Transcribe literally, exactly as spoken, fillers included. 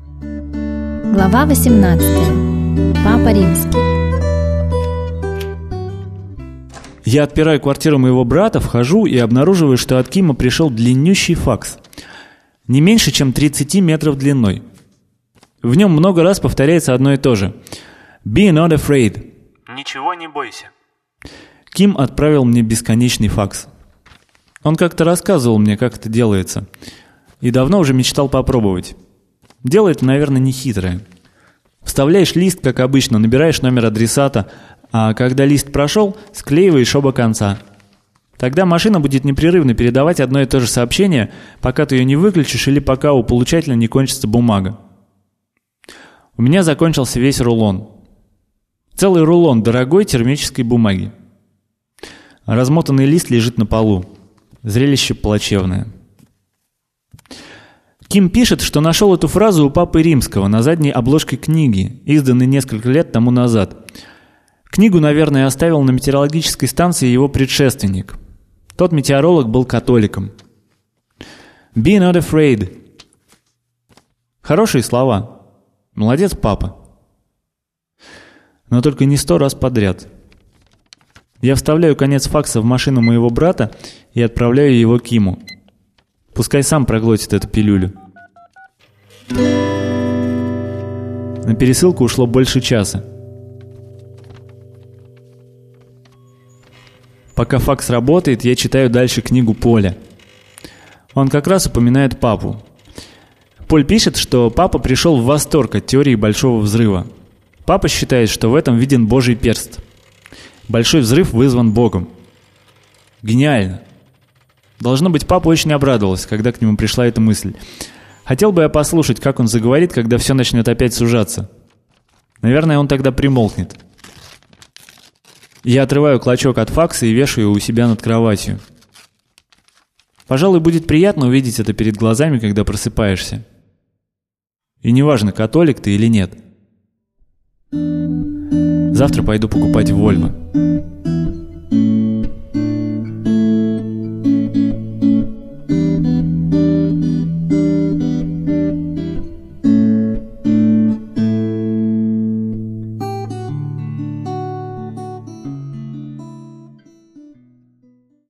Глава восемнадцатая. Папа Римский. Я отпираю квартиру моего брата, вхожу и обнаруживаю, что от Кима пришел длиннющий факс. Не меньше, чем тридцать метров длиной. В нем много раз повторяется одно и то же. «Be not afraid». Ничего не бойся. Ким отправил мне бесконечный факс. Он как-то рассказывал мне, как это делается. И давно уже мечтал попробовать. Дело это, наверное, не хитрое. Вставляешь лист, как обычно, набираешь номер адресата, а когда лист прошел, склеиваешь оба конца. Тогда машина будет непрерывно передавать одно и то же сообщение, пока ты ее не выключишь или пока у получателя не кончится бумага. У меня закончился весь рулон. Целый рулон дорогой термической бумаги. Размотанный лист лежит на полу. Зрелище плачевное. Ким пишет, что нашел эту фразу у Папы Римского на задней обложке книги, изданной несколько лет тому назад. Книгу, наверное, оставил на метеорологической станции его предшественник. Тот метеоролог был католиком. «Be not afraid». Хорошие слова. Молодец, папа. Но только не сто раз подряд. Я вставляю конец факса в машину моего брата и отправляю его Киму. Пускай сам проглотит эту пилюлю. На пересылку ушло больше часа. Пока факс работает, я читаю дальше книгу Поля. Он как раз упоминает папу. Поль пишет, что папа пришел в восторг от теории Большого взрыва. Папа считает, что в этом виден Божий перст. Большой взрыв вызван Богом. Гениально. Должно быть, папа очень обрадовался, когда к нему пришла эта мысль. Хотел бы я послушать, как он заговорит, когда все начнет опять сужаться. Наверное, он тогда примолкнет. Я отрываю клочок от факса и вешаю его у себя над кроватью. Пожалуй, будет приятно увидеть это перед глазами, когда просыпаешься. И неважно, католик ты или нет. Завтра пойду покупать Вольво.